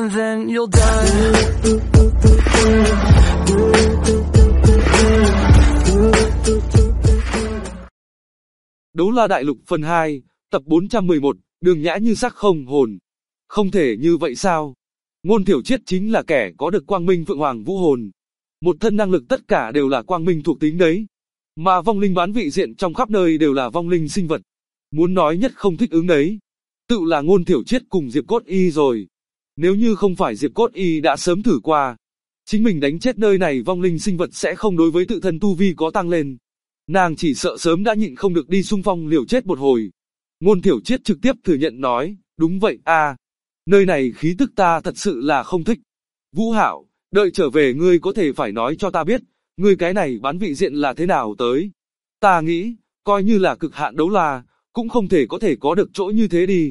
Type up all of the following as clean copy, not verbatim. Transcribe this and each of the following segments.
and then you'll die. Đấu La Đại Lục phần 2, tập 411, Đường Nhã như xác không hồn. Không thể như vậy sao? Ngôn Thiểu Triết chính là kẻ có được quang minh Phượng Hoàng Vũ Hồn. Một thân năng lực tất cả đều là quang minh thuộc tính đấy. Mà vong linh bán vị diện trong khắp nơi đều là vong linh sinh vật. Muốn nói nhất không thích ứng đấy, tự là Ngôn Thiểu Triết cùng Diệp Cốt Y rồi. Nếu như không phải Diệp Cốt Y đã sớm thử qua, chính mình đánh chết nơi này vong linh sinh vật sẽ không đối với tự thân tu vi có tăng lên. Nàng chỉ sợ sớm đã nhịn không được đi xung phong liều chết một hồi. Ngôn Thiểu Triết trực tiếp thừa nhận nói, đúng vậy nơi này khí tức ta thật sự là không thích. Vũ Hạo, đợi trở về ngươi có thể phải nói cho ta biết, ngươi cái này bán vị diện là thế nào tới. Ta nghĩ, coi như là cực hạn đấu la, cũng không thể có được chỗ như thế đi.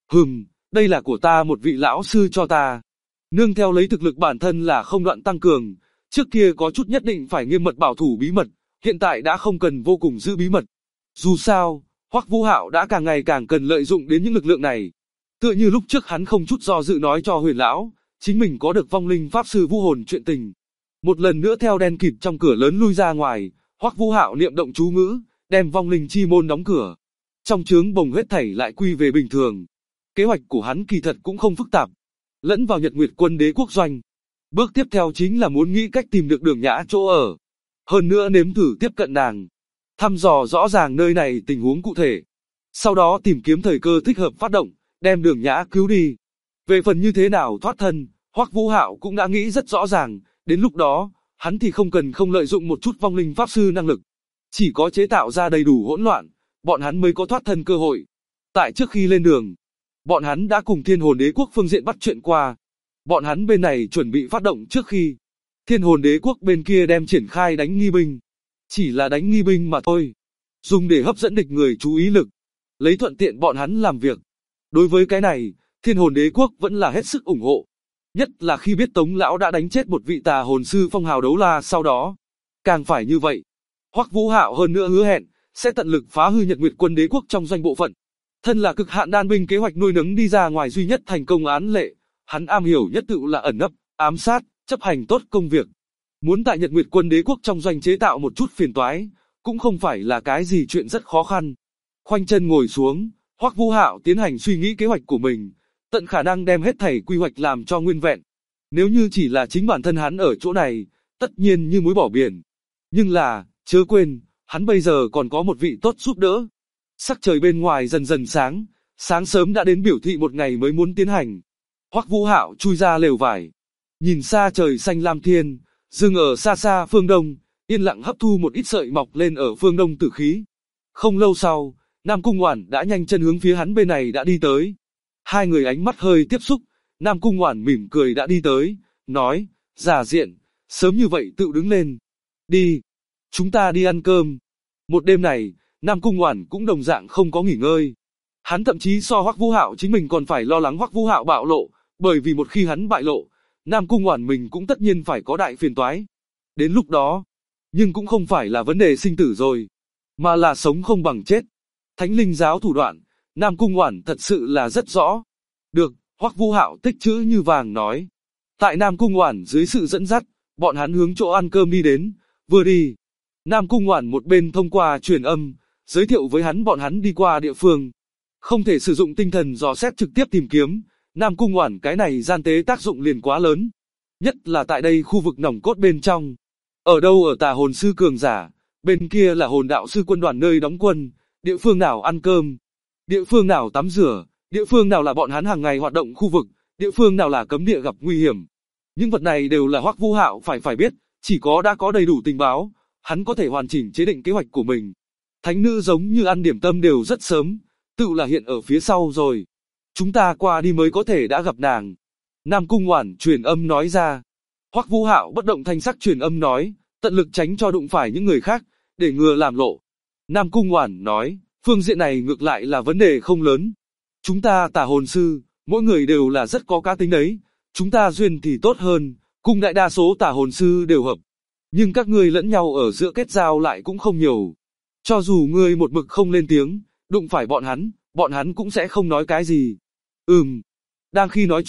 Đây là của ta một vị lão sư cho ta. Nương theo lấy thực lực bản thân là không đoạn tăng cường, trước kia có chút nhất định phải nghiêm mật bảo thủ bí mật, hiện tại đã không cần vô cùng giữ bí mật. Dù sao, Hoắc Vũ Hạo đã càng ngày càng cần lợi dụng đến những lực lượng này. Tựa như lúc trước hắn không chút do dự nói cho Huyền lão, chính mình có được vong linh pháp sư Vũ Hồn chuyện tình. Một lần nữa theo đen kịt trong cửa lớn lui ra ngoài, Hoắc Vũ Hạo niệm động chú ngữ, đem vong linh chi môn đóng cửa. Trong chướng bồng hết thảy lại quy về bình thường. Kế hoạch của hắn kỳ thật cũng không phức tạp. Lẫn vào Nhật Nguyệt Quân Đế quốc doanh. Bước tiếp theo chính là muốn nghĩ cách tìm được Đường Nhã chỗ ở. Hơn nữa nếm thử tiếp cận nàng. Thăm dò rõ ràng nơi này tình huống cụ thể. Sau đó tìm kiếm thời cơ thích hợp phát động, đem Đường Nhã cứu đi. Về phần như thế nào thoát thân, Hoắc Vũ Hạo cũng đã nghĩ rất rõ ràng. Đến lúc đó, hắn thì không lợi dụng một chút vong linh pháp sư năng lực. Chỉ có chế tạo ra đầy đủ hỗn loạn, bọn hắn mới có thoát thân cơ hội. Tại trước khi lên đường, bọn hắn đã cùng Thiên Hồn Đế quốc phương diện bắt chuyện qua. Bọn hắn bên này chuẩn bị phát động trước khi Thiên Hồn Đế quốc bên kia đem triển khai đánh nghi binh. Chỉ là đánh nghi binh mà thôi. Dùng để hấp dẫn địch người chú ý lực. Lấy thuận tiện bọn hắn làm việc. Đối với cái này, Thiên Hồn Đế quốc vẫn là hết sức ủng hộ. Nhất là khi biết Tống Lão đã đánh chết một vị tà hồn sư phong hào đấu la sau đó. Càng phải như vậy. Hoắc Vũ Hạo hơn nữa hứa hẹn, sẽ tận lực phá hư Nhật Nguyệt Quân Đế quốc trong doanh bộ phận. Thân là cực hạn đan binh kế hoạch nuôi nấng đi ra ngoài duy nhất thành công án lệ, hắn am hiểu nhất tự là ẩn nấp, ám sát, chấp hành tốt công việc. Muốn tại Nhật Nguyệt Quân Đế quốc trong doanh chế tạo một chút phiền toái, cũng không phải là cái gì chuyện rất khó khăn. Khoanh chân ngồi xuống, Hoắc Vũ Hạo tiến hành suy nghĩ kế hoạch của mình, tận khả năng đem hết thảy quy hoạch làm cho nguyên vẹn. Nếu như chỉ là chính bản thân hắn ở chỗ này, tất nhiên như muối bỏ biển. Nhưng là, chớ quên, hắn bây giờ còn có một vị tốt giúp đỡ. Sắc trời bên ngoài dần dần sáng, sáng sớm đã đến biểu thị một ngày mới muốn tiến hành. Hoắc Vũ Hạo chui ra lều vải, nhìn xa trời xanh lam thiên, dừng ở xa xa phương đông, yên lặng hấp thu một ít sợi mọc lên ở phương đông tử khí. Không lâu sau, Nam Cung Oản đã nhanh chân hướng phía hắn bên này đã đi tới. Hai người ánh mắt hơi tiếp xúc, Nam Cung Oản mỉm cười đã đi tới, nói, Giả Diện, sớm như vậy tự đứng lên. Đi, chúng ta đi ăn cơm. Một đêm này, Nam Cung Oản cũng đồng dạng không có nghỉ ngơi. Hắn thậm chí so Hoắc Vũ Hạo chính mình còn phải lo lắng Hoắc Vũ Hạo bạo lộ, bởi vì một khi hắn bại lộ, Nam Cung Oản mình cũng tất nhiên phải có đại phiền toái. Đến lúc đó, nhưng cũng không phải là vấn đề sinh tử rồi, mà là sống không bằng chết. Thánh linh giáo thủ đoạn, Nam Cung Oản thật sự là rất rõ. Được, Hoắc Vũ Hạo tích chữ như vàng nói. Tại Nam Cung Oản dưới sự dẫn dắt, bọn hắn hướng chỗ ăn cơm đi đến, vừa đi. Nam Cung Oản một bên thông qua truyền âm, giới thiệu với hắn bọn hắn đi qua địa phương. Không thể sử dụng tinh thần dò xét trực tiếp tìm kiếm, Nam Cung Oản cái này gian tế tác dụng liền quá lớn. Nhất là tại đây khu vực nòng cốt bên trong. Ở đâu ở tà hồn sư cường giả, bên kia là hồn đạo sư quân đoàn nơi đóng quân, địa phương nào ăn cơm, địa phương nào tắm rửa, địa phương nào là bọn hắn hàng ngày hoạt động khu vực, địa phương nào là cấm địa gặp nguy hiểm. Những vật này đều là Hoắc Vũ Hạo phải biết, chỉ có đã có đầy đủ tình báo, hắn có thể hoàn chỉnh chế định kế hoạch của mình. Thánh nữ giống như ăn điểm tâm đều rất sớm, tự là hiện ở phía sau rồi. Chúng ta qua đi mới có thể đã gặp nàng. Nam Cung Oản truyền âm nói ra. Hoắc Vũ Hạo bất động thanh sắc truyền âm nói, tận lực tránh cho đụng phải những người khác, để ngừa làm lộ. Nam Cung Oản nói, phương diện này ngược lại là vấn đề không lớn. Chúng ta tà hồn sư, mỗi người đều là rất có cá tính đấy. Chúng ta duyên thì tốt hơn, cùng đại đa số tà hồn sư đều hợp. Nhưng các ngươi lẫn nhau ở giữa kết giao lại cũng không nhiều. Cho dù ngươi một mực không lên tiếng, đụng phải bọn hắn cũng sẽ không nói cái gì. Đang khi nói chuyện,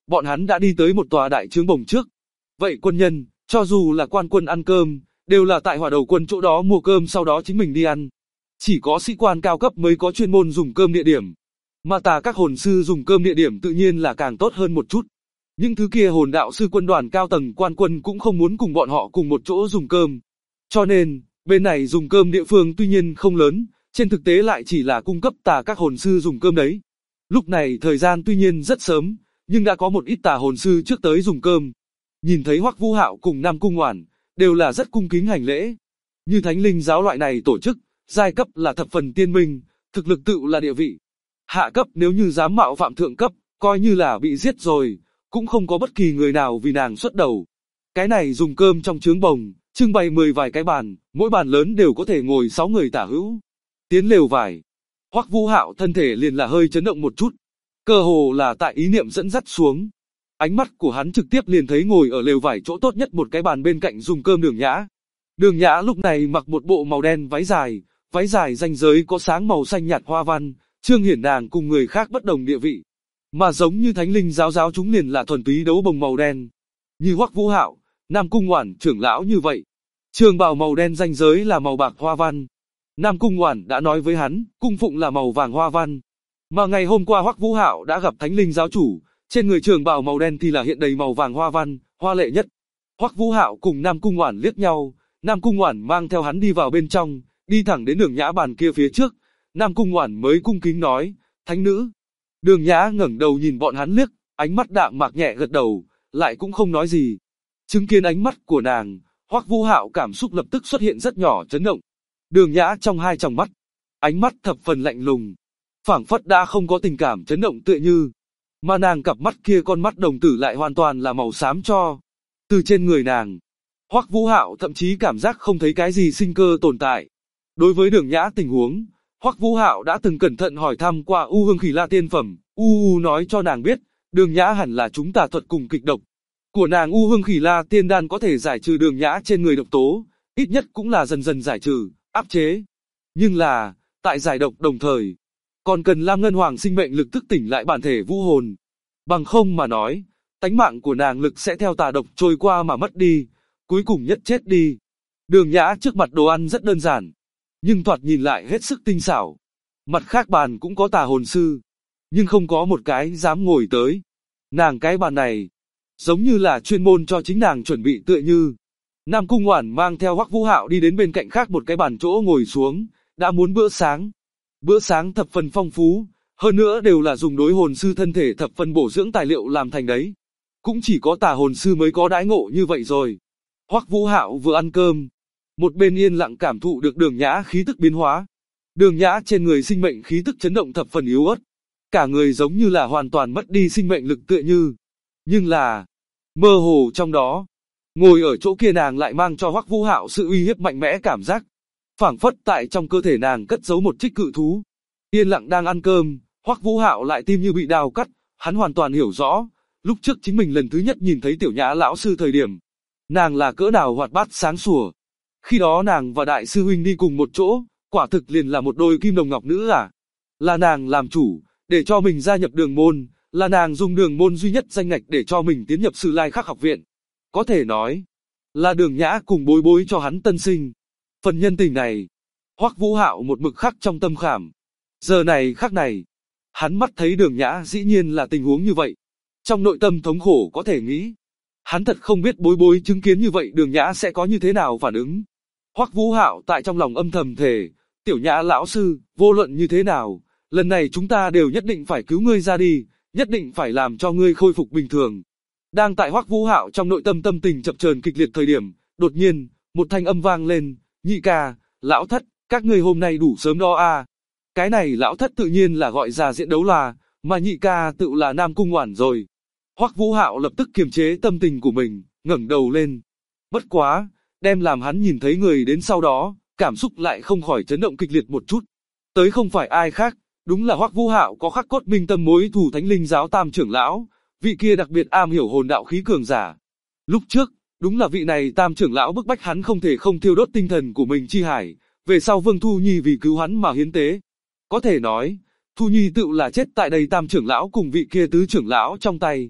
bọn hắn đã đi tới một tòa đại trướng bồng trước. Vậy quân nhân, cho dù là quan quân ăn cơm, đều là tại hỏa đầu quân chỗ đó mua cơm sau đó chính mình đi ăn. Chỉ có sĩ quan cao cấp mới có chuyên môn dùng cơm địa điểm. Mà tà các hồn sư dùng cơm địa điểm tự nhiên là càng tốt hơn một chút. Những thứ kia hồn đạo sư quân đoàn cao tầng quan quân cũng không muốn cùng bọn họ cùng một chỗ dùng cơm. Cho nên, bên này dùng cơm địa phương tuy nhiên không lớn, trên thực tế lại chỉ là cung cấp tà các hồn sư dùng cơm đấy. Lúc này thời gian tuy nhiên rất sớm, nhưng đã có một ít tà hồn sư trước tới dùng cơm. Nhìn thấy Hoắc Vũ Hạo cùng Nam Cung Ngoản, đều là rất cung kính hành lễ. Như Thánh Linh giáo loại này tổ chức, giai cấp là thập phần tiên minh, thực lực tự là địa vị. Hạ cấp nếu như dám mạo phạm thượng cấp, coi như là bị giết rồi, cũng không có bất kỳ người nào vì nàng xuất đầu. Cái này dùng cơm trong trướng bồng, trưng bày 10 vài cái bàn, mỗi bàn lớn đều có thể ngồi 6 người tả hữu. Tiến lều vải. Hoắc Vũ Hạo thân thể liền là hơi chấn động một chút. Cơ hồ là tại ý niệm dẫn dắt xuống. Ánh mắt của hắn trực tiếp liền thấy ngồi ở lều vải chỗ tốt nhất một cái bàn bên cạnh dùng cơm Đường Nhã. Đường Nhã lúc này mặc một bộ màu đen váy dài ranh giới có sáng màu xanh nhạt hoa văn, trương hiển nàng cùng người khác bất đồng địa vị. Mà giống như Thánh Linh giáo chúng liền là thuần túy đấu bồng màu đen. Như Hoắc Vũ Hạo, Nam Cung Ngoản trưởng lão như vậy. Trường bào màu đen ranh giới là màu bạc hoa văn. Nam Cung Ngoản đã nói với hắn, cung phụng là màu vàng hoa văn. Mà ngày hôm qua Hoắc Vũ Hạo đã gặp Thánh Linh giáo chủ, trên người trường bào màu đen thì là hiện đầy màu vàng hoa văn, hoa lệ nhất. Hoắc Vũ Hạo cùng Nam Cung Ngoản liếc nhau, Nam Cung Ngoản mang theo hắn đi vào bên trong, đi thẳng đến Đường Nhã bàn kia phía trước. Nam Cung Ngoản mới cung kính nói, thánh nữ. Đường Nhã ngẩng đầu nhìn bọn hắn liếc, ánh mắt đạm mạc nhẹ gật đầu, lại cũng không nói gì. Chứng kiến ánh mắt của nàng, Hoắc Vũ Hạo cảm xúc lập tức xuất hiện rất nhỏ chấn động. Đường Nhã trong hai tròng mắt, ánh mắt thập phần lạnh lùng, phảng phất đã không có tình cảm chấn động tựa như, mà nàng cặp mắt kia con mắt đồng tử lại hoàn toàn là màu xám cho. Từ trên người nàng, Hoắc Vũ Hạo thậm chí cảm giác không thấy cái gì sinh cơ tồn tại. Đối với Đường Nhã tình huống, Hoắc Vũ Hạo đã từng cẩn thận hỏi thăm qua U Hương Khỉ La tiên phẩm, U nói cho nàng biết, Đường Nhã hẳn là chúng tà thuật cùng kịch độc. Của nàng U Hương Khỉ La tiên đan có thể giải trừ Đường Nhã trên người độc tố, ít nhất cũng là dần dần giải trừ, áp chế. Nhưng là, tại giải độc đồng thời, còn cần Lam Ngân Hoàng sinh mệnh lực thức tỉnh lại bản thể vũ hồn. Bằng không mà nói, tánh mạng của nàng lực sẽ theo tà độc trôi qua mà mất đi, cuối cùng nhất chết đi. Đường Nhã trước mặt đồ ăn rất đơn giản, nhưng thoạt nhìn lại hết sức tinh xảo. Mặt khác bàn cũng có tà hồn sư, nhưng không có một cái dám ngồi tới. Nàng cái bàn này, giống như là chuyên môn cho chính nàng chuẩn bị tựa như. Nam Cung Ngoản mang theo Hoắc Vũ Hạo đi đến bên cạnh khác một cái bàn chỗ ngồi xuống, đã muốn bữa sáng. Bữa sáng thập phần phong phú, hơn nữa đều là dùng đối hồn sư thân thể thập phần bổ dưỡng tài liệu làm thành đấy. Cũng chỉ có tà hồn sư mới có đãi ngộ như vậy rồi. Hoắc Vũ Hạo vừa ăn cơm, một bên yên lặng cảm thụ được Đường Nhã khí tức biến hóa. Đường Nhã trên người sinh mệnh khí tức chấn động thập phần yếu ớt, cả người giống như là hoàn toàn mất đi sinh mệnh lực tựa như. Nhưng là, mơ hồ trong đó, ngồi ở chỗ kia nàng lại mang cho Hoắc Vũ Hạo sự uy hiếp mạnh mẽ cảm giác. Phảng phất tại trong cơ thể nàng cất giấu một trích cự thú. Yên lặng đang ăn cơm, Hoắc Vũ Hạo lại tim như bị đào cắt, hắn hoàn toàn hiểu rõ, lúc trước chính mình lần thứ nhất nhìn thấy Tiểu Nhã lão sư thời điểm, nàng là cỡ nào hoạt bát sáng sủa. Khi đó nàng và đại sư huynh đi cùng một chỗ, quả thực liền là một đôi kim đồng ngọc nữ à. Là nàng làm chủ, để cho mình gia nhập đường môn, là nàng dùng đường môn duy nhất danh ngạch để cho mình tiến nhập Sử Lai Khắc học viện. Có thể nói, là Đường Nhã cùng bối bối cho hắn tân sinh. Phần nhân tình này, Hoắc Vũ Hạo một mực khắc trong tâm khảm. Giờ này khắc này, hắn mắt thấy Đường Nhã dĩ nhiên là tình huống như vậy. Trong nội tâm thống khổ có thể nghĩ. Hắn thật không biết bối bối chứng kiến như vậy Đường Nhã sẽ có như thế nào phản ứng. Hoắc Vũ Hạo tại trong lòng âm thầm thề, Tiểu Nhã lão sư, vô luận như thế nào, lần này chúng ta đều nhất định phải cứu ngươi ra đi, nhất định phải làm cho ngươi khôi phục bình thường. Đang tại Hoắc Vũ Hạo trong nội tâm tâm tình chập chờn kịch liệt thời điểm, đột nhiên, một thanh âm vang lên, nhị ca, lão thất, các ngươi hôm nay đủ sớm đó à. Cái này lão thất tự nhiên là gọi ra diễn đấu là, mà nhị ca tự là Nam Cung Ngoản rồi. Hoắc Vũ Hạo lập tức kiềm chế tâm tình của mình, ngẩng đầu lên. Bất quá, đem làm hắn nhìn thấy người đến sau đó, cảm xúc lại không khỏi chấn động kịch liệt một chút. Tới không phải ai khác, đúng là Hoắc Vũ Hạo có khắc cốt minh tâm mối thù Thánh Linh giáo tam trưởng lão, vị kia đặc biệt am hiểu hồn đạo khí cường giả. Lúc trước, đúng là vị này tam trưởng lão bức bách hắn không thể không thiêu đốt tinh thần của mình chi hải, về sau Vương Thu Nhi vì cứu hắn mà hiến tế. Có thể nói, Thu Nhi tự là chết tại đây tam trưởng lão cùng vị kia tứ trưởng lão trong tay.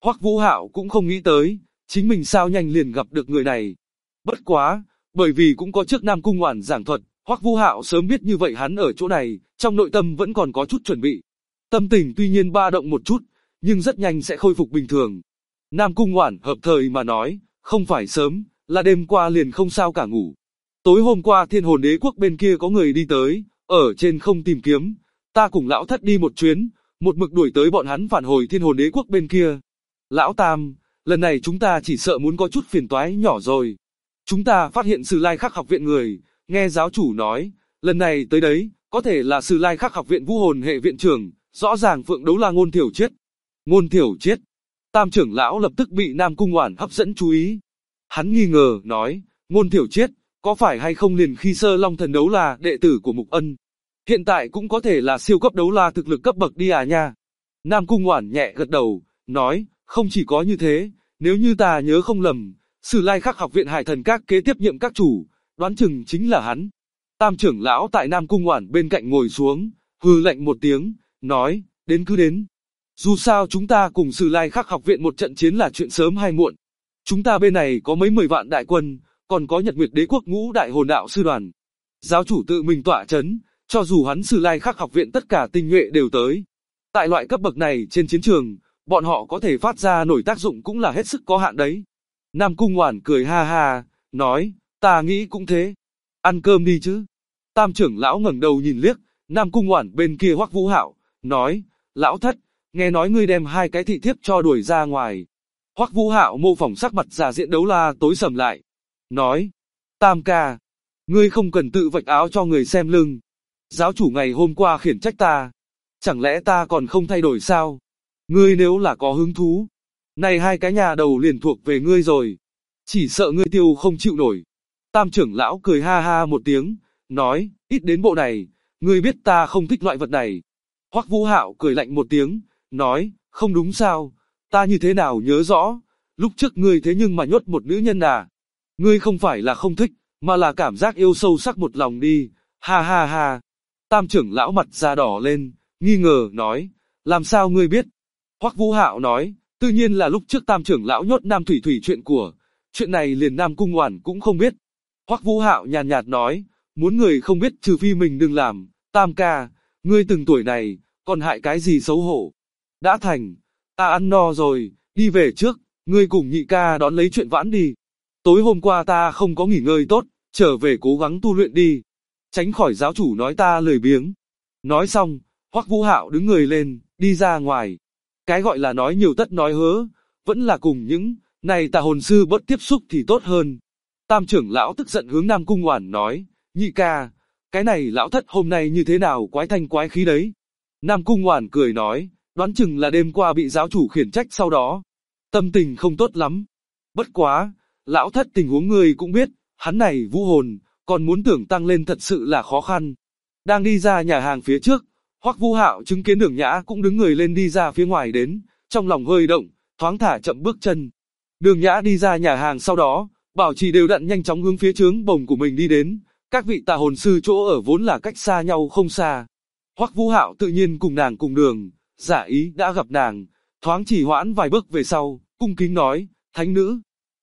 Hoắc Vũ Hạo cũng không nghĩ tới, chính mình sao nhanh liền gặp được người này. Bất quá, bởi vì cũng có trước Nam Cung Ngoản giảng thuật, Hoắc Vũ Hạo sớm biết như vậy hắn ở chỗ này, trong nội tâm vẫn còn có chút chuẩn bị. Tâm tình tuy nhiên ba động một chút, nhưng rất nhanh sẽ khôi phục bình thường. Nam Cung Ngoản hợp thời mà nói, không phải sớm, là đêm qua liền không sao cả ngủ. Tối hôm qua Thiên Hồn Đế quốc bên kia có người đi tới, ở trên không tìm kiếm, ta cùng lão thất đi một chuyến, một mực đuổi tới bọn hắn phản hồi Thiên Hồn Đế quốc bên kia. Lão Tam, lần này chúng ta chỉ sợ muốn có chút phiền toái nhỏ rồi. Chúng ta phát hiện Sử Lai Khắc học viện người, nghe giáo chủ nói, lần này tới đấy, có thể là Sử Lai Khắc học viện vũ hồn hệ viện trưởng, rõ ràng phượng đấu la Ngôn Thiểu Triết. Ngôn Thiểu Triết. Tam trưởng lão lập tức bị Nam Cung Ngoản hấp dẫn chú ý. Hắn nghi ngờ, nói, Ngôn Thiểu Triết, có phải hay không liền khi Sơ Long thần đấu la đệ tử của Mục Ân? Hiện tại cũng có thể là siêu cấp đấu la thực lực cấp bậc đi à nha. Nam Cung Ngoản nhẹ gật đầu, nói, không chỉ có như thế, nếu như ta nhớ không lầm, Sử Lai Khắc học viện Hải Thần Các kế tiếp nhiệm các chủ, đoán chừng chính là hắn. Tam trưởng lão tại Nam Cung Ngoản bên cạnh ngồi xuống, hừ lạnh một tiếng, nói, đến cứ đến. Dù sao chúng ta cùng Sử Lai Khắc học viện một trận chiến là chuyện sớm hay muộn. Chúng ta bên này có mấy 10 vạn đại quân, còn có Nhật Nguyệt Đế quốc ngũ đại hồn đạo sư đoàn. Giáo chủ tự mình tọa chấn, cho dù hắn Sử Lai Khắc học viện tất cả tinh nhuệ đều tới. Tại loại cấp bậc này trên chiến trường, bọn họ có thể phát ra nổi tác dụng cũng là hết sức có hạn đấy. Nam Cung Ngoản cười ha ha, nói, ta nghĩ cũng thế. Ăn cơm đi chứ. Tam trưởng lão ngẩng đầu nhìn liếc, Nam Cung Ngoản bên kia Hoắc Vũ Hạo, nói, lão thất, nghe nói ngươi đem 2 cái thị thiếp cho đuổi ra ngoài. Hoắc Vũ Hạo mô phỏng sắc mặt già diện đấu la tối sầm lại, nói, Tam ca, ngươi không cần tự vạch áo cho người xem lưng. Giáo chủ ngày hôm qua khiển trách ta, chẳng lẽ ta còn không thay đổi sao? Ngươi nếu là có hứng thú, này 2 cái nhà đầu liền thuộc về ngươi rồi. Chỉ sợ ngươi tiêu không chịu nổi. Tam trưởng lão cười ha ha một tiếng, nói, ít đến bộ này, ngươi biết ta không thích loại vật này. Hoắc Vũ Hạo cười lạnh một tiếng, nói, không đúng sao, ta như thế nào nhớ rõ, lúc trước ngươi thế nhưng mà nhốt một nữ nhân à. Ngươi không phải là không thích, mà là cảm giác yêu sâu sắc một lòng đi, ha ha ha. Tam trưởng lão mặt da đỏ lên, nghi ngờ, nói, làm sao ngươi biết? Hoắc Vũ Hạo nói, tự nhiên là lúc trước Tam trưởng lão nhốt Nam Thủy Thủy chuyện này liền Nam Cung Ngoản cũng không biết. Hoắc Vũ Hạo nhàn nhạt nói, muốn người không biết trừ phi mình đừng làm, Tam ca, ngươi từng tuổi này, còn hại cái gì xấu hổ. Đã thành, ta ăn no rồi, đi về trước, ngươi cùng nhị ca đón lấy chuyện vãn đi. Tối hôm qua ta không có nghỉ ngơi tốt, trở về cố gắng tu luyện đi. Tránh khỏi giáo chủ nói ta lười biếng. Nói xong, Hoắc Vũ Hạo đứng người lên, đi ra ngoài. Cái gọi là nói nhiều tất nói hớ, vẫn là cùng những này tà hồn sư bớt tiếp xúc thì tốt hơn. Tam trưởng lão tức giận hướng Nam Cung Ngoản nói, nhị ca, cái này lão thất hôm nay như thế nào quái thanh quái khí đấy. Nam Cung Ngoản cười nói, đoán chừng là đêm qua bị giáo chủ khiển trách sau đó. Tâm tình không tốt lắm. Bất quá, lão thất tình huống người cũng biết, hắn này vũ hồn, còn muốn tưởng tăng lên thật sự là khó khăn. Đang đi ra nhà hàng phía trước, Hoắc Vũ Hạo chứng kiến Đường Nhã cũng đứng người lên đi ra phía ngoài đến, trong lòng hơi động, thoáng thả chậm bước chân. Đường Nhã đi ra nhà hàng sau đó, bảo trì đều đặn nhanh chóng hướng phía trướng bồng của mình đi đến, các vị tà hồn sư chỗ ở vốn là cách xa nhau không xa. Hoắc Vũ Hạo tự nhiên cùng nàng cùng đường, giả ý đã gặp nàng, thoáng chỉ hoãn vài bước về sau, cung kính nói, thánh nữ.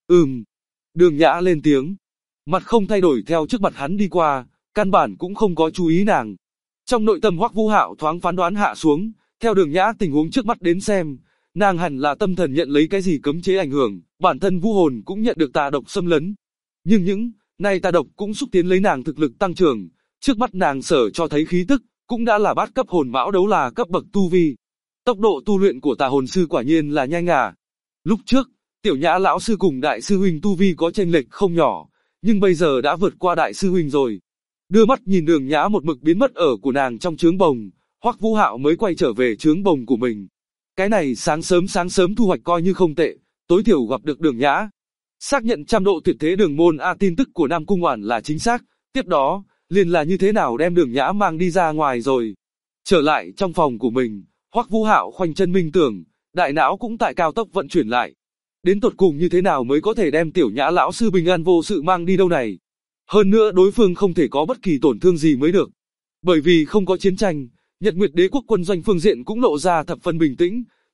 Đường Nhã lên tiếng, mặt không thay đổi theo trước mặt hắn đi qua, căn bản cũng không có chú ý nàng. Trong nội tâm Hoắc Vũ Hạo thoáng phán đoán hạ xuống, theo Đường Nhã tình huống trước mắt đến xem, nàng hẳn là tâm thần nhận lấy cái gì cấm chế ảnh hưởng, bản thân vũ hồn cũng nhận được tà độc xâm lấn. Nhưng những này tà độc cũng xúc tiến lấy nàng thực lực tăng trưởng, trước mắt nàng sở cho thấy khí tức, cũng đã là bát cấp hồn mão đấu là cấp bậc tu vi. Tốc độ tu luyện của tà hồn sư quả nhiên là nhanh à. Lúc trước, Tiểu Nhã lão sư cùng đại sư huynh tu vi có chênh lệch không nhỏ, nhưng bây giờ đã vượt qua đại sư huynh rồi. Đưa mắt nhìn Đường Nhã một mực biến mất ở của nàng trong trướng bồng, Hoắc Vũ Hạo mới quay trở về trướng bồng của mình. Cái này sáng sớm thu hoạch coi như không tệ, tối thiểu gặp được Đường Nhã. Xác nhận 100% tuyệt thế đường môn tin tức của Nam Cung Ngoản là chính xác, tiếp đó, liền là như thế nào đem Đường Nhã mang đi ra ngoài rồi. Trở lại trong phòng của mình, Hoắc Vũ Hạo khoanh chân minh tưởng, đại não cũng tại cao tốc vận chuyển lại. Đến tột cùng như thế nào mới có thể đem Tiểu Nhã lão sư bình an vô sự mang đi đâu này? Hơn nữa đối phương không thể có bất kỳ tổn thương gì mới được. Bởi vì không có chiến tranh, Nhật Nguyệt Đế quốc quân doanh phương diện cũng lộ ra thập phần bình tĩnh,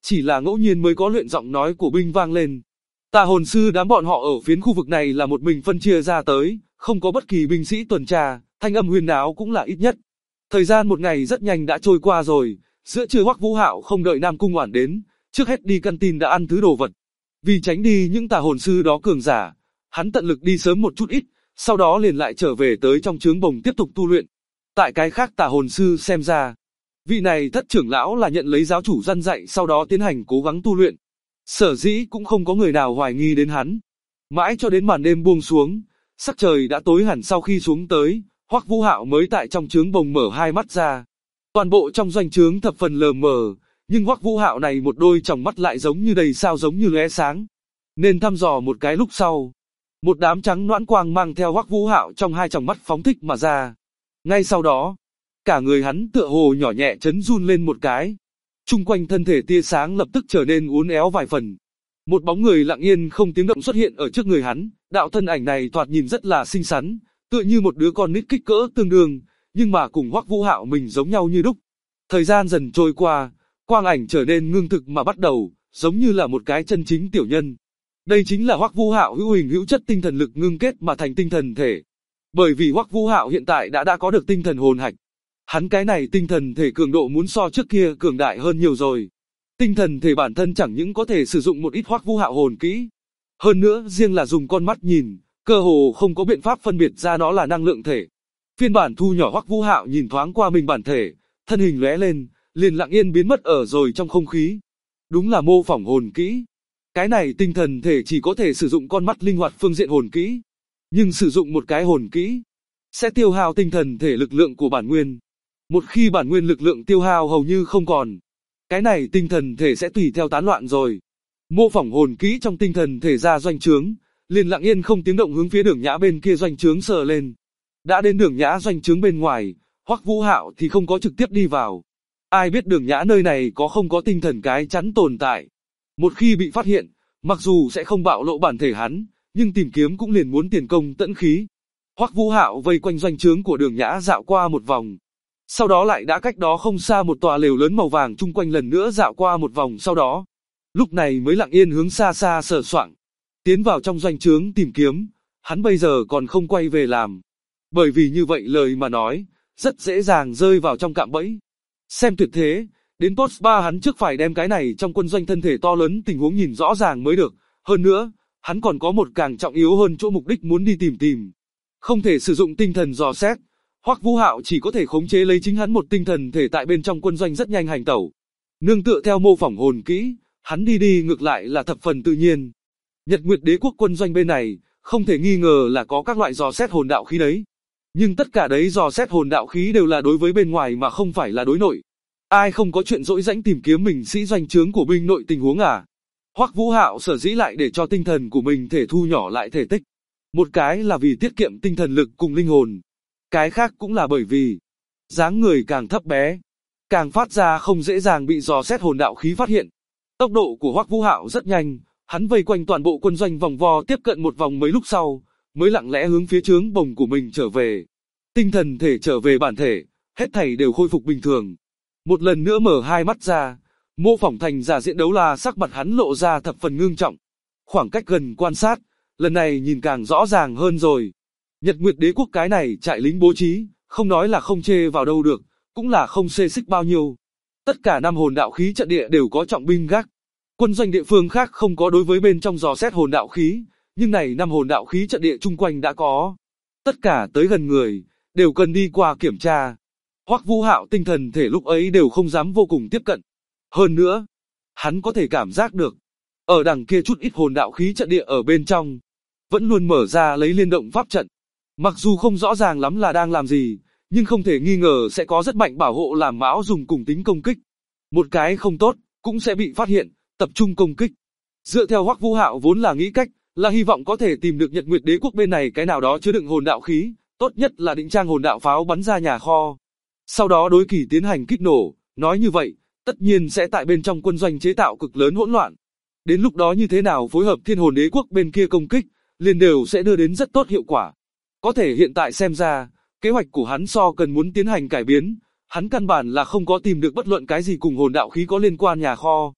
chỉ là ngẫu nhiên mới có luyện giọng nói của binh vang lên. Tà hồn sư đám bọn họ ở phiến khu vực này là một mình phân chia ra tới, không có bất kỳ binh sĩ tuần tra, thanh âm huyên náo cũng là ít nhất. Thời gian một ngày rất nhanh đã trôi qua rồi, giữa trưa Hoắc Vũ Hạo không đợi Nam Cung Oản đến, trước hết đi căn tin đã ăn thứ đồ vật. Vì tránh đi những tà hồn sư đó cường giả, hắn tận lực đi sớm một chút ít, sau đó liền lại trở về tới trong trướng bồng tiếp tục tu luyện. Tại cái khác tà hồn sư xem ra, vị này thất trưởng lão là nhận lấy giáo chủ răn dạy sau đó tiến hành cố gắng tu luyện. Sở dĩ cũng không có người nào hoài nghi đến hắn. Mãi cho đến màn đêm buông xuống, sắc trời đã tối hẳn sau khi xuống tới, Hoắc Vũ Hạo mới tại trong trướng bồng mở hai mắt ra. Toàn bộ trong doanh trướng thập phần lờ mờ, nhưng Hoắc Vũ Hạo này một đôi tròng mắt lại giống như đầy sao giống như lóe sáng. Nên thăm dò một cái lúc sau, một đám trắng noãn quang mang theo Hoắc Vũ Hạo trong hai tròng mắt phóng thích mà ra. Ngay sau đó, cả người hắn tựa hồ nhỏ nhẹ chấn run lên một cái. Chung quanh thân thể tia sáng lập tức trở nên uốn éo vài phần. Một bóng người lặng yên không tiếng động xuất hiện ở trước người hắn, đạo thân ảnh này thoạt nhìn rất là xinh xắn, tựa như một đứa con nít kích cỡ tương đương, nhưng mà cùng Hoắc Vũ Hạo mình giống nhau như đúc. Thời gian dần trôi qua, quang ảnh trở nên ngưng thực mà bắt đầu, giống như là một cái chân chính tiểu nhân. Đây chính là Hoắc Vũ Hạo hữu hình hữu chất tinh thần lực ngưng kết mà thành tinh thần thể. Bởi vì Hoắc Vũ Hạo hiện tại đã có được tinh thần hồn hạch. Hắn cái này tinh thần thể cường độ muốn so trước kia cường đại hơn nhiều rồi. Tinh thần thể bản thân chẳng những có thể sử dụng một ít Hoắc Vũ Hạo hồn kỹ. Hơn nữa riêng là dùng con mắt nhìn, cơ hồ không có biện pháp phân biệt ra nó là năng lượng thể. Phiên bản thu nhỏ Hoắc Vũ Hạo nhìn thoáng qua mình bản thể, thân hình lóe lên, liền lặng yên biến mất ở rồi trong không khí. Đúng là mô phỏng hồn kỹ. Cái này tinh thần thể chỉ có thể sử dụng con mắt linh hoạt phương diện hồn kỹ. Nhưng sử dụng một cái hồn kỹ, sẽ tiêu hao tinh thần thể lực lượng của bản nguyên. Một khi bản nguyên lực lượng tiêu hao hầu như không còn, cái này tinh thần thể sẽ tùy theo tán loạn rồi. Mô phỏng hồn kỹ trong tinh thần thể ra doanh trướng, liền lặng yên không tiếng động hướng phía Đường Nhã bên kia doanh trướng sờ lên. Đã đến Đường Nhã doanh trướng bên ngoài, Hoắc Vũ Hạo thì không có trực tiếp đi vào. Ai biết Đường Nhã nơi này có không có tinh thần cái chắn tồn tại. Một khi bị phát hiện, mặc dù sẽ không bạo lộ bản thể hắn, nhưng tìm kiếm cũng liền muốn tiền công tẫn khí. Hoắc Vũ Hạo vây quanh doanh trướng của Đường Nhã dạo qua một vòng. Sau đó lại đã cách đó không xa một tòa lều lớn màu vàng chung quanh lần nữa dạo qua một vòng sau đó. Lúc này mới lặng yên hướng xa xa sờ soạng. Tiến vào trong doanh trướng tìm kiếm, hắn bây giờ còn không quay về làm. Bởi vì như vậy lời mà nói, rất dễ dàng rơi vào trong cạm bẫy. Xem tuyệt thế, đến post 3 hắn trước phải đem cái này trong quân doanh thân thể to lớn tình huống nhìn rõ ràng mới được. Hơn nữa, hắn còn có một càng trọng yếu hơn chỗ mục đích muốn đi tìm. Không thể sử dụng tinh thần dò xét. Hoắc Vũ Hạo chỉ có thể khống chế lấy chính hắn một tinh thần thể tại bên trong quân doanh rất nhanh hành tẩu. Nương tựa theo mô phỏng hồn kỹ, hắn đi ngược lại là thập phần tự nhiên. Nhật Nguyệt Đế quốc quân doanh bên này, không thể nghi ngờ là có các loại dò xét hồn đạo khí đấy. Nhưng tất cả đấy dò xét hồn đạo khí đều là đối với bên ngoài mà không phải là đối nội. Ai không có chuyện dỗi rãnh tìm kiếm mình sĩ doanh trướng của binh nội tình huống à? Hoắc Vũ Hạo sở dĩ lại để cho tinh thần của mình thể thu nhỏ lại thể tích. Một cái là vì tiết kiệm tinh thần lực cùng linh hồn. Cái khác cũng là bởi vì dáng người càng thấp bé, càng phát ra không dễ dàng bị dò xét hồn đạo khí phát hiện. Tốc độ của Hoắc Vũ Hạo rất nhanh, hắn vây quanh toàn bộ quân doanh vòng vo tiếp cận một vòng mấy lúc sau, mới lặng lẽ hướng phía trướng bồng của mình trở về. Tinh thần thể trở về bản thể, hết thảy đều khôi phục bình thường. Một lần nữa mở hai mắt ra, mô phỏng thành giả diện đấu la sắc mặt hắn lộ ra thập phần ngưng trọng. Khoảng cách gần quan sát, lần này nhìn càng rõ ràng hơn rồi. Nhật Nguyệt Đế quốc cái này trại lính bố trí, không nói là không chê vào đâu được, cũng là không xê xích bao nhiêu. Tất cả 5 hồn đạo khí trận địa đều có trọng binh gác. Quân doanh địa phương khác không có đối với bên trong dò xét hồn đạo khí, nhưng này 5 hồn đạo khí trận địa chung quanh đã có. Tất cả tới gần người, đều cần đi qua kiểm tra. Hoắc Vũ Hạo tinh thần thể lúc ấy đều không dám vô cùng tiếp cận. Hơn nữa, hắn có thể cảm giác được, ở đằng kia chút ít hồn đạo khí trận địa ở bên trong, vẫn luôn mở ra lấy liên động pháp trận. Mặc dù không rõ ràng lắm là đang làm gì, nhưng không thể nghi ngờ sẽ có rất mạnh bảo hộ làm mão dùng cùng tính công kích. Một cái không tốt, cũng sẽ bị phát hiện, tập trung công kích. Dựa theo Hoắc Vũ Hạo vốn là nghĩ cách, là hy vọng có thể tìm được Nhật Nguyệt Đế quốc bên này cái nào đó chứa đựng hồn đạo khí, tốt nhất là định trang hồn đạo pháo bắn ra nhà kho. Sau đó đối kỳ tiến hành kích nổ, nói như vậy, tất nhiên sẽ tại bên trong quân doanh chế tạo cực lớn hỗn loạn. Đến lúc đó như thế nào phối hợp Thiên Hồn Đế quốc bên kia công kích, liền đều sẽ đưa đến rất tốt hiệu quả. Có thể hiện tại xem ra, kế hoạch của hắn so cần muốn tiến hành cải biến, hắn căn bản là không có tìm được bất luận cái gì cùng hồn đạo khí có liên quan nhà kho.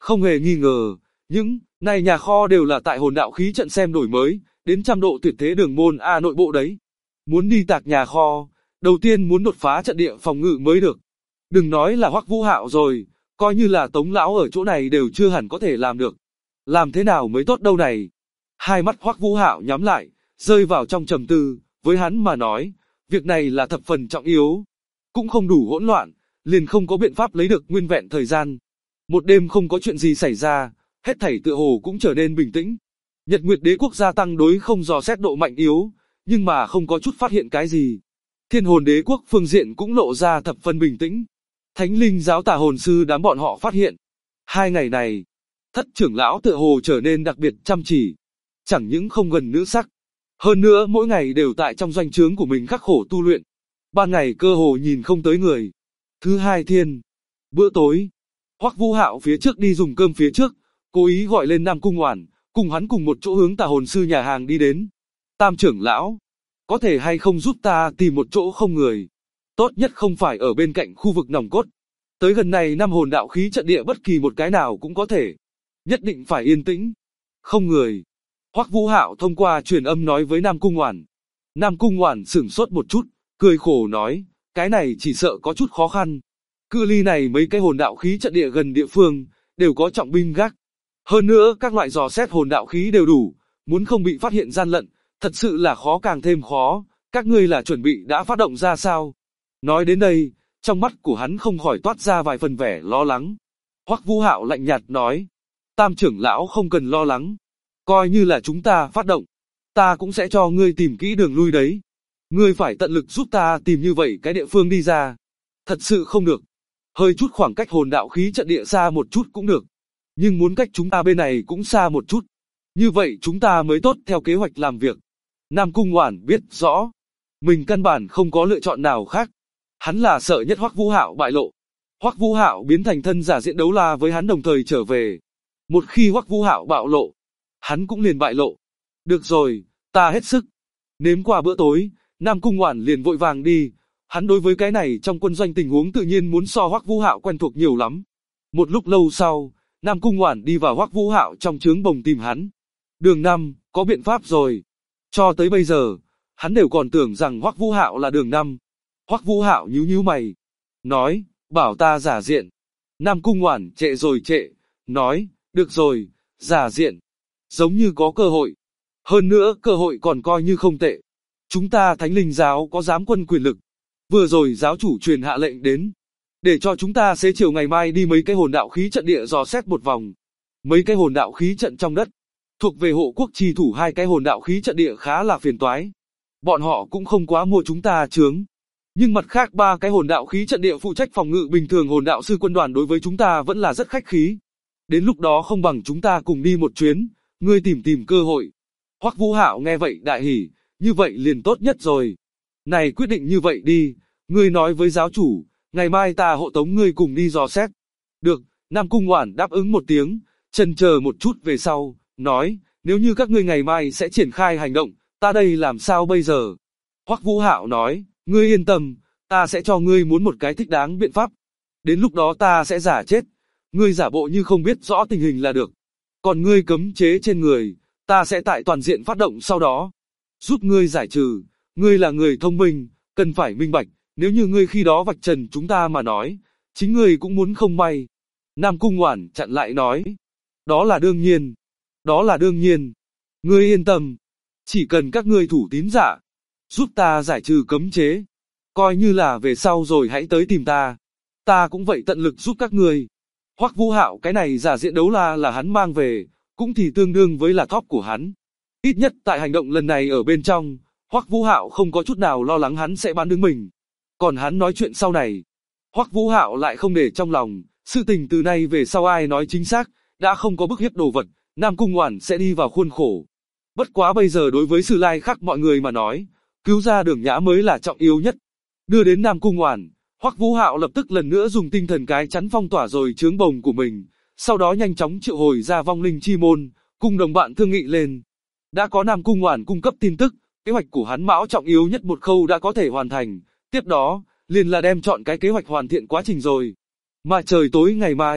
Không hề nghi ngờ, những này nhà kho đều là tại hồn đạo khí trận xem đổi mới, đến trăm độ tuyệt thế đường môn A nội bộ đấy. Muốn đi tạc nhà kho, đầu tiên muốn đột phá trận địa phòng ngự mới được. Đừng nói là Hoắc Vũ Hạo rồi, coi như là Tống lão ở chỗ này đều chưa hẳn có thể làm được. Làm thế nào mới tốt đâu này? Hai mắt Hoắc Vũ Hạo nhắm lại, rơi vào trong trầm tư, với hắn mà nói, việc này là thập phần trọng yếu, cũng không đủ hỗn loạn, liền không có biện pháp lấy được nguyên vẹn thời gian. Một đêm không có chuyện gì xảy ra, hết thảy tựa hồ cũng trở nên bình tĩnh. Nhật Nguyệt Đế quốc gia tăng đối không dò xét độ mạnh yếu, nhưng mà không có chút phát hiện cái gì. Thiên Hồn Đế quốc phương diện cũng lộ ra thập phần bình tĩnh. Thánh Linh giáo Tà hồn sư đám bọn họ phát hiện, 2 ngày này, Thất trưởng lão tựa hồ trở nên đặc biệt chăm chỉ, chẳng những không gần nữ sắc, hơn nữa mỗi ngày đều tại trong doanh trướng của mình khắc khổ tu luyện. Ban ngày cơ hồ nhìn không tới người. Thứ hai thiên, bữa tối, Hoắc Vũ Hạo phía trước đi dùng cơm phía trước, cố ý gọi lên Nam Cung Oản, cùng hắn cùng một chỗ hướng Tà hồn sư nhà hàng đi đến. Tam trưởng lão, có thể hay không giúp ta tìm một chỗ không người? Tốt nhất không phải ở bên cạnh khu vực nòng cốt. Tới gần này năm hồn đạo khí trận địa bất kỳ một cái nào cũng có thể. Nhất định phải yên tĩnh. Không người. Hoắc Vũ Hạo thông qua truyền âm nói với Nam Cung Oản. Nam Cung Oản sửng sốt một chút, cười khổ nói, cái này chỉ sợ có chút khó khăn. Cự ly này mấy cái hồn đạo khí trận địa gần địa phương, đều có trọng binh gác. Hơn nữa các loại dò xét hồn đạo khí đều đủ, muốn không bị phát hiện gian lận, thật sự là khó càng thêm khó, các ngươi là chuẩn bị đã phát động ra sao? Nói đến đây, trong mắt của hắn không khỏi toát ra vài phần vẻ lo lắng. Hoắc Vũ Hạo lạnh nhạt nói, Tam trưởng lão không cần lo lắng, coi như là chúng ta phát động, ta cũng sẽ cho ngươi tìm kỹ đường lui đấy. Ngươi phải tận lực giúp ta tìm như vậy cái địa phương đi ra. Thật sự không được, hơi chút khoảng cách hồn đạo khí trận địa xa một chút cũng được, nhưng muốn cách chúng ta bên này cũng xa một chút. Như vậy chúng ta mới tốt theo kế hoạch làm việc. Nam Cung Oản biết rõ, mình căn bản không có lựa chọn nào khác. Hắn là sợ nhất Hoắc Vũ Hạo bại lộ. Hoắc Vũ Hạo biến thành thân giả diện đấu la với hắn đồng thời trở về. Một khi Hoắc Vũ Hạo bạo lộ, hắn cũng liền bại lộ. Được rồi, ta hết sức. Nếm qua bữa tối, Nam Cung Oản liền vội vàng đi. Hắn đối với cái này trong quân doanh tình huống tự nhiên muốn so Hoắc Vũ Hạo quen thuộc nhiều lắm. Một lúc lâu sau, Nam Cung Oản đi vào Hoắc Vũ Hạo trong trướng bồng tìm hắn. Đường Năm, có biện pháp rồi. Cho tới bây giờ, hắn đều còn tưởng rằng Hoắc Vũ Hạo là Đường Năm. Hoắc Vũ Hạo nhíu nhíu mày, nói, bảo ta giả diện. Nam Cung Oản trệ rồi trệ, nói, được rồi, giả diện. Giống như có cơ hội. Hơn nữa, cơ hội còn coi như không tệ. Chúng ta Thánh Linh giáo có giám quân quyền lực. Vừa rồi giáo chủ truyền hạ lệnh đến, để cho chúng ta xế chiều ngày mai đi mấy cái hồn đạo khí trận địa dò xét một vòng. Mấy cái hồn đạo khí trận trong đất, thuộc về hộ quốc trì thủ hai cái hồn đạo khí trận địa khá là phiền toái. Bọn họ cũng không quá mua chúng ta chướng. Nhưng mặt khác ba cái hồn đạo khí trận địa phụ trách phòng ngự bình thường hồn đạo sư quân đoàn đối với chúng ta vẫn là rất khách khí. Đến lúc đó không bằng chúng ta cùng đi một chuyến, ngươi tìm cơ hội. Hoắc Vũ Hạo nghe vậy đại hỉ, như vậy liền tốt nhất rồi. Này quyết định như vậy đi, ngươi nói với giáo chủ, ngày mai ta hộ tống ngươi cùng đi dò xét. Được, Nam Cung Oản đáp ứng một tiếng, chần chờ một chút về sau, nói, nếu như các ngươi ngày mai sẽ triển khai hành động, ta đây làm sao bây giờ? Hoắc Vũ Hạo nói, ngươi yên tâm, ta sẽ cho ngươi muốn một cái thích đáng biện pháp. Đến lúc đó ta sẽ giả chết, ngươi giả bộ như không biết rõ tình hình là được. Còn ngươi cấm chế trên người, ta sẽ tại toàn diện phát động sau đó, giúp ngươi giải trừ. Ngươi là người thông minh, cần phải minh bạch, nếu như ngươi khi đó vạch trần chúng ta mà nói, chính ngươi cũng muốn không may. Nam Cung Oản chặn lại nói, đó là đương nhiên, đó là đương nhiên. Ngươi yên tâm, chỉ cần các ngươi thủ tín giả, giúp ta giải trừ cấm chế, coi như là về sau rồi hãy tới tìm ta. Ta cũng vậy tận lực giúp các ngươi. Hoắc Vũ Hạo cái này giả diện đấu la là hắn mang về, cũng thì tương đương với là top của hắn. Ít nhất tại hành động lần này ở bên trong, Hoắc Vũ Hạo không có chút nào lo lắng hắn sẽ bán đứng mình. Còn hắn nói chuyện sau này, Hoắc Vũ Hạo lại không để trong lòng, sự tình từ nay về sau ai nói chính xác, đã không có bức hiếp đồ vật, Nam Cung Oản sẽ đi vào khuôn khổ. Bất quá bây giờ đối với Sử Lai Khắc mọi người mà nói, cứu ra Đường Nhã mới là trọng yếu nhất. Đưa đến Nam Cung Oản, Hoắc Vũ Hạo lập tức lần nữa dùng tinh thần cái chắn phong tỏa rồi trướng bồng của mình, sau đó nhanh chóng triệu hồi ra vong linh chi môn, cùng đồng bạn thương nghị lên. Đã có Nam Cung Oản cung cấp tin tức, kế hoạch của hắn mão trọng yếu nhất một khâu đã có thể hoàn thành, tiếp đó, liền là đem chọn cái kế hoạch hoàn thiện quá trình rồi. Mà trời tối ngày mai,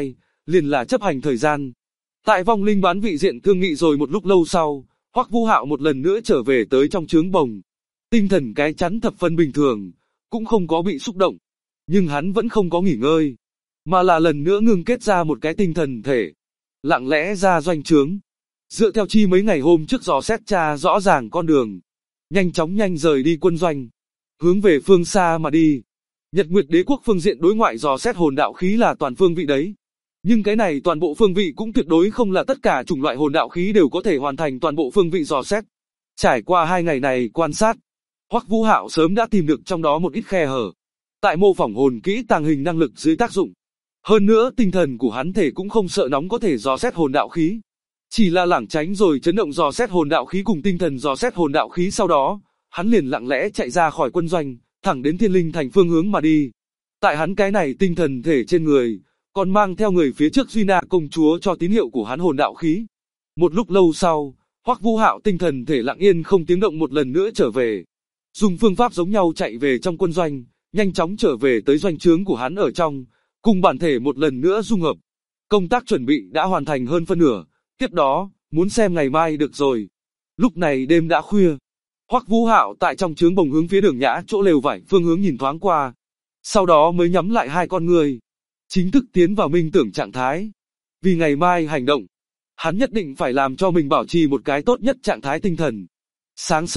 liền là chấp hành thời gian. Tại vong linh bán vị diện thương nghị rồi một lúc lâu sau, Hoắc Vũ Hạo một lần nữa trở về tới trong trướng bồng. Tinh thần cái chắn thập phân bình thường, cũng không có bị xúc động. Nhưng hắn vẫn không có nghỉ ngơi, mà là lần nữa ngưng kết ra một cái tinh thần thể. Lặng lẽ ra doanh trướng. Dựa theo chi mấy ngày hôm trước dò xét tra rõ ràng con đường. Nhanh chóng rời đi quân doanh. Hướng về phương xa mà đi. Nhật Nguyệt Đế quốc phương diện đối ngoại dò xét hồn đạo khí là toàn phương vị đấy. Nhưng cái này toàn bộ phương vị cũng tuyệt đối không là tất cả chủng loại hồn đạo khí đều có thể hoàn thành toàn bộ phương vị dò xét. Trải qua 2 ngày này quan sát, Hoắc Vũ Hạo sớm đã tìm được trong đó một ít khe hở. Tại mô phỏng hồn kỹ tàng hình năng lực dưới tác dụng. Hơn nữa tinh thần của hắn thể cũng không sợ nóng có thể dò xét hồn đạo khí. Chỉ là lảng tránh rồi chấn động dò xét hồn đạo khí cùng tinh thần dò xét hồn đạo khí sau đó, hắn liền lặng lẽ chạy ra khỏi quân doanh, thẳng đến Thiên Linh Thành phương hướng mà đi. Tại hắn cái này tinh thần thể trên người, còn mang theo người phía trước Duy Na công chúa cho tín hiệu của hắn hồn đạo khí. Một lúc lâu sau, Hoắc Vũ Hạo tinh thần thể lặng yên không tiếng động một lần nữa trở về. Dùng phương pháp giống nhau chạy về trong quân doanh, nhanh chóng trở về tới doanh trướng của hắn ở trong, cùng bản thể một lần nữa dung hợp. Công tác chuẩn bị đã hoàn thành hơn phân nửa, tiếp đó, muốn xem ngày mai được rồi. Lúc này đêm đã khuya. Hoắc Vũ Hạo tại trong trướng bồng hướng phía Đường Nhã chỗ lều vải phương hướng nhìn thoáng qua. Sau đó mới nhắm lại hai con người. Chính thức tiến vào minh tưởng trạng thái. Vì ngày mai hành động, hắn nhất định phải làm cho mình bảo trì một cái tốt nhất trạng thái tinh thần. Sáng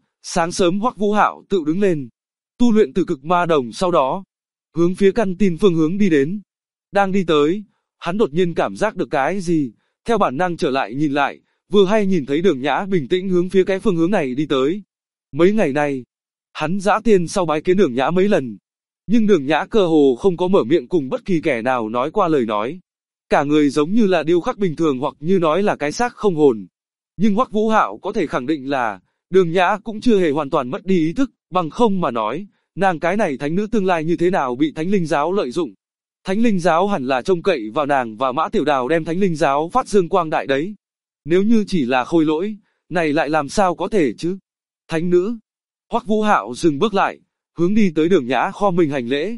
sớm Hoắc Vũ Hạo tự đứng lên. Tu luyện từ cực ma đồng sau đó, hướng phía căn tin phương hướng đi đến. Đang đi tới, hắn đột nhiên cảm giác được cái gì, theo bản năng trở lại nhìn lại, vừa hay nhìn thấy Đường Nhã bình tĩnh hướng phía cái phương hướng này đi tới. Mấy ngày nay, hắn dã tiên sau bái kiến Đường Nhã mấy lần, nhưng Đường Nhã cơ hồ không có mở miệng cùng bất kỳ kẻ nào nói qua lời nói. Cả người giống như là điêu khắc bình thường hoặc như nói là cái xác không hồn. Nhưng Hoắc Vũ Hạo có thể khẳng định là, Đường Nhã cũng chưa hề hoàn toàn mất đi ý thức, bằng không mà nói, nàng cái này thánh nữ tương lai như thế nào bị Thánh Linh Giáo lợi dụng. Thánh Linh Giáo hẳn là trông cậy vào nàng và Mã Tiểu Đào đem Thánh Linh Giáo phát dương quang đại đấy. Nếu như chỉ là khôi lỗi, này lại làm sao có thể chứ? Thánh nữ. Hoắc Vũ Hạo dừng bước lại, hướng đi tới Đường Nhã kho mình hành lễ.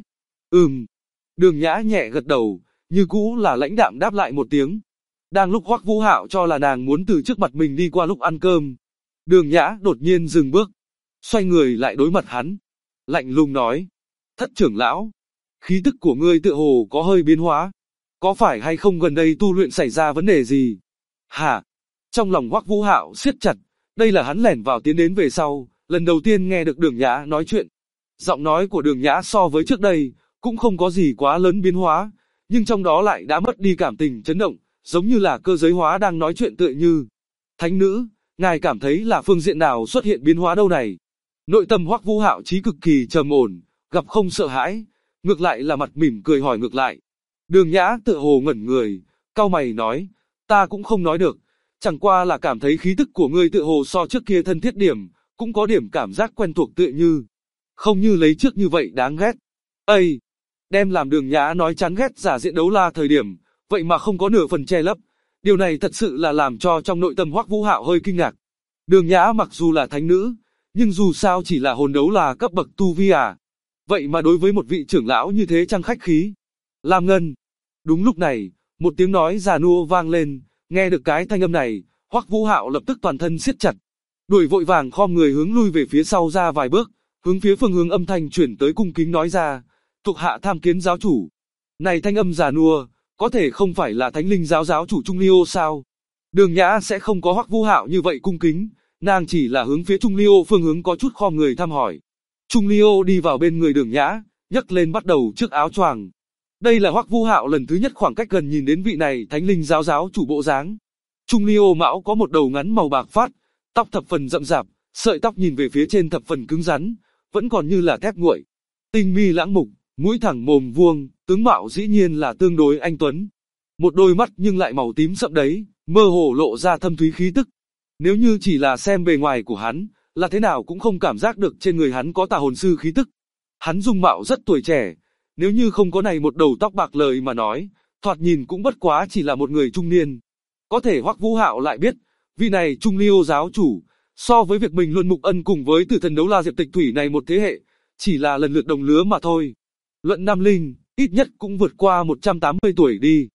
Đường Nhã nhẹ gật đầu, như cũ là lãnh đạm đáp lại một tiếng. Đang lúc Hoắc Vũ Hạo cho là nàng muốn từ trước mặt mình đi qua lúc ăn cơm, Đường Nhã đột nhiên dừng bước, xoay người lại đối mặt hắn, lạnh lùng nói: "Thất trưởng lão, khí tức của ngươi tựa hồ có hơi biến hóa, có phải hay không gần đây tu luyện xảy ra vấn đề gì?" Hả? Trong lòng Hoắc Vũ Hạo siết chặt, đây là hắn lẻn vào tiến đến về sau, lần đầu tiên nghe được Đường Nhã nói chuyện. Giọng nói của Đường Nhã so với trước đây, cũng không có gì quá lớn biến hóa, nhưng trong đó lại đã mất đi cảm tình chấn động, giống như là cơ giới hóa đang nói chuyện tựa như. "Thánh nữ, ngài cảm thấy là phương diện nào xuất hiện biến hóa đâu này?" Nội tâm Hoắc Vũ Hạo chí cực kỳ trầm ổn, gặp không sợ hãi, ngược lại là mặt mỉm cười hỏi ngược lại. Đường Nhã tựa hồ ngẩn người, cau mày nói: "Ta cũng không nói được, chẳng qua là cảm thấy khí tức của ngươi tựa hồ so trước kia thân thiết điểm, cũng có điểm cảm giác quen thuộc tựa như, không như lấy trước như vậy đáng ghét." Ây! Đem làm Đường Nhã nói chán ghét giả diện đấu la thời điểm, vậy mà không có nửa phần che lấp. Điều này thật sự là làm cho trong nội tâm Hoắc Vũ Hạo hơi kinh ngạc. Đường Nhã mặc dù là thánh nữ, nhưng dù sao chỉ là hồn đấu la cấp bậc tu vi à. Vậy mà đối với một vị trưởng lão như thế chẳng khách khí. Lam Ngân. Đúng lúc này, một tiếng nói già nua vang lên, nghe được cái thanh âm này, Hoắc Vũ Hạo lập tức toàn thân siết chặt. Đuổi vội vàng khom người hướng lui về phía sau ra vài bước, hướng phía phương hướng âm thanh chuyển tới cung kính nói ra: "Thuộc hạ tham kiến giáo chủ." Này thanh âm già nua, có thể không phải là Thánh Linh Giáo giáo chủ Trung Liêu sao? Đường Nhã sẽ không có Hoắc Vũ Hạo như vậy cung kính, nàng chỉ là hướng phía Trung Liêu phương hướng có chút khom người thăm hỏi. Trung Liêu đi vào bên người Đường Nhã, nhấc lên bắt đầu trước áo choàng. Đây là Hoắc Vũ Hạo lần thứ nhất khoảng cách gần nhìn đến vị này Thánh Linh Giáo giáo chủ bộ dáng. Trung Liêu mão có một đầu ngắn màu bạc phát, tóc thập phần rậm rạp, sợi tóc nhìn về phía trên thập phần cứng rắn, vẫn còn như là thép nguội. Tinh mi lãng mục, mũi thẳng mồm vuông, tướng mạo dĩ nhiên là tương đối anh tuấn. Một đôi mắt nhưng lại màu tím sậm đấy, mơ hồ lộ ra thâm thúy khí tức. Nếu như chỉ là xem bề ngoài của hắn, là thế nào cũng không cảm giác được trên người hắn có tà hồn sư khí tức. Hắn dung mạo rất tuổi trẻ, nếu như không có này một đầu tóc bạc lời mà nói, thoạt nhìn cũng bất quá chỉ là một người trung niên. Có thể Hoắc Vũ Hạo lại biết, vị này Trung Liêu giáo chủ, so với việc mình luôn Mục Ân cùng với Tử Thần Đấu La Diệp Tịch Thủy này một thế hệ, chỉ là lần lượt đồng lứa mà thôi. Luận nam linh, ít nhất cũng vượt qua 180 tuổi đi.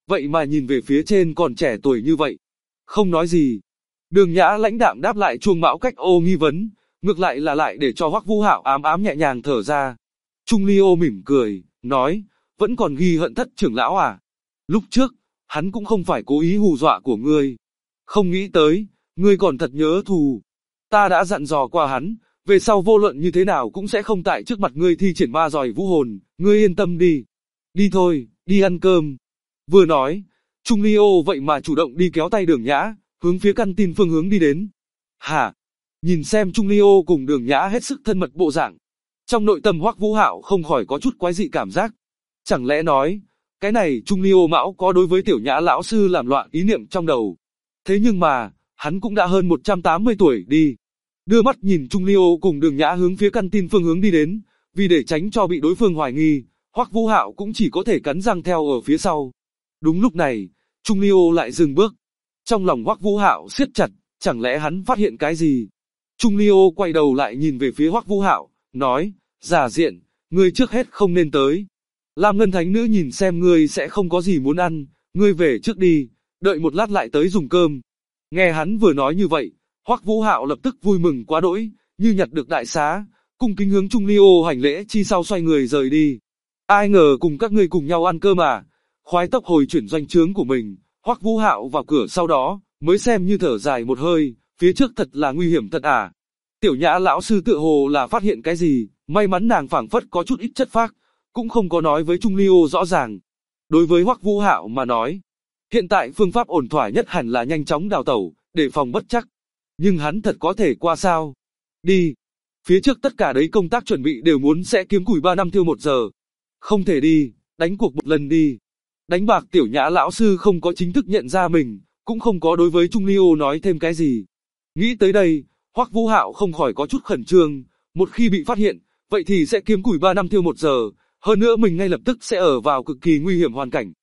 vậy mà nhìn về phía trên còn trẻ tuổi như vậy. Không nói gì. Đường Nhã lãnh đạm đáp lại Chuông Mão Cách Ô nghi vấn, ngược lại là lại để cho Hoắc Vũ Hạo ám ám nhẹ nhàng thở ra. Trung Ly Ô mỉm cười, nói, vẫn còn ghi hận Thất trưởng lão à? Lúc trước, hắn cũng không phải cố ý hù dọa của ngươi. Không nghĩ tới, ngươi còn thật nhớ thù. Ta đã dặn dò qua hắn, về sau vô luận như thế nào cũng sẽ không tại trước mặt ngươi thi triển ma giòi vũ hồn, ngươi yên tâm đi. Đi thôi, đi ăn cơm. Vừa nói, Trung Ly Ô vậy mà chủ động đi kéo tay Đường Nhã, hướng phía căn tin phương hướng đi đến. Hả? Nhìn xem Trung Ly Ô cùng Đường Nhã hết sức thân mật bộ dạng. Trong nội tâm Hoắc Vũ Hạo không khỏi có chút quái dị cảm giác. Chẳng lẽ nói, cái này Trung Ly Ô Mão có đối với Tiểu Nhã lão sư làm loạn ý niệm trong đầu. Thế nhưng mà, hắn cũng đã hơn 180 tuổi đi. Đưa mắt nhìn Trung Ly Ô cùng Đường Nhã hướng phía căn tin phương hướng đi đến, vì để tránh cho bị đối phương hoài nghi, Hoắc Vũ Hạo cũng chỉ có thể cắn răng theo ở phía sau. Đúng lúc này, Trung Ly Ô lại dừng bước. Trong lòng Hoắc Vũ Hạo siết chặt, chẳng lẽ hắn phát hiện cái gì? Trung Ly Ô quay đầu lại nhìn về phía Hoắc Vũ Hạo, nói, Giả Diện, ngươi trước hết không nên tới. Lam Ngân Thánh Nữ nhìn xem ngươi sẽ không có gì muốn ăn, ngươi về trước đi, đợi một lát lại tới dùng cơm. Nghe hắn vừa nói như vậy, Hoắc Vũ Hạo lập tức vui mừng quá đỗi, như nhặt được đại xá, cung kính hướng Trung Ly Ô hành lễ chi sau xoay người rời đi. Ai ngờ cùng các ngươi cùng nhau ăn cơm à? Khoái tốc hồi chuyển doanh trướng của mình, Hoắc Vũ Hạo vào cửa sau đó, mới xem như thở dài một hơi, phía trước thật là nguy hiểm thật à. Tiểu Nhã lão sư tựa hồ là phát hiện cái gì, may mắn nàng phảng phất có chút ít chất phác, cũng không có nói với Trung Ly Ô rõ ràng. Đối với Hoắc Vũ Hạo mà nói, hiện tại phương pháp ổn thỏa nhất hẳn là nhanh chóng đào tẩu, để phòng bất chắc. Nhưng hắn thật có thể qua sao? Đi. Phía trước tất cả đấy công tác chuẩn bị đều muốn sẽ kiếm củi 3 năm thiêu 1 giờ. Không thể đi, đánh cuộc một lần đi. Đánh bạc Tiểu Nhã lão sư không có chính thức nhận ra mình, cũng không có đối với Trung Ly Ô nói thêm cái gì. Nghĩ tới đây, Hoắc Vũ Hạo không khỏi có chút khẩn trương, một khi bị phát hiện, vậy thì sẽ kiếm củi 3 năm thiêu 1 giờ, hơn nữa mình ngay lập tức sẽ ở vào cực kỳ nguy hiểm hoàn cảnh.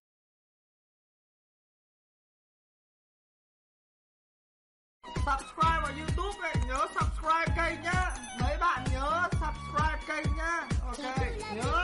Subscribe vào YouTube này, nhớ subscribe kênh nhá. Mấy bạn nhớ subscribe kênh nhá. Ok, nhớ.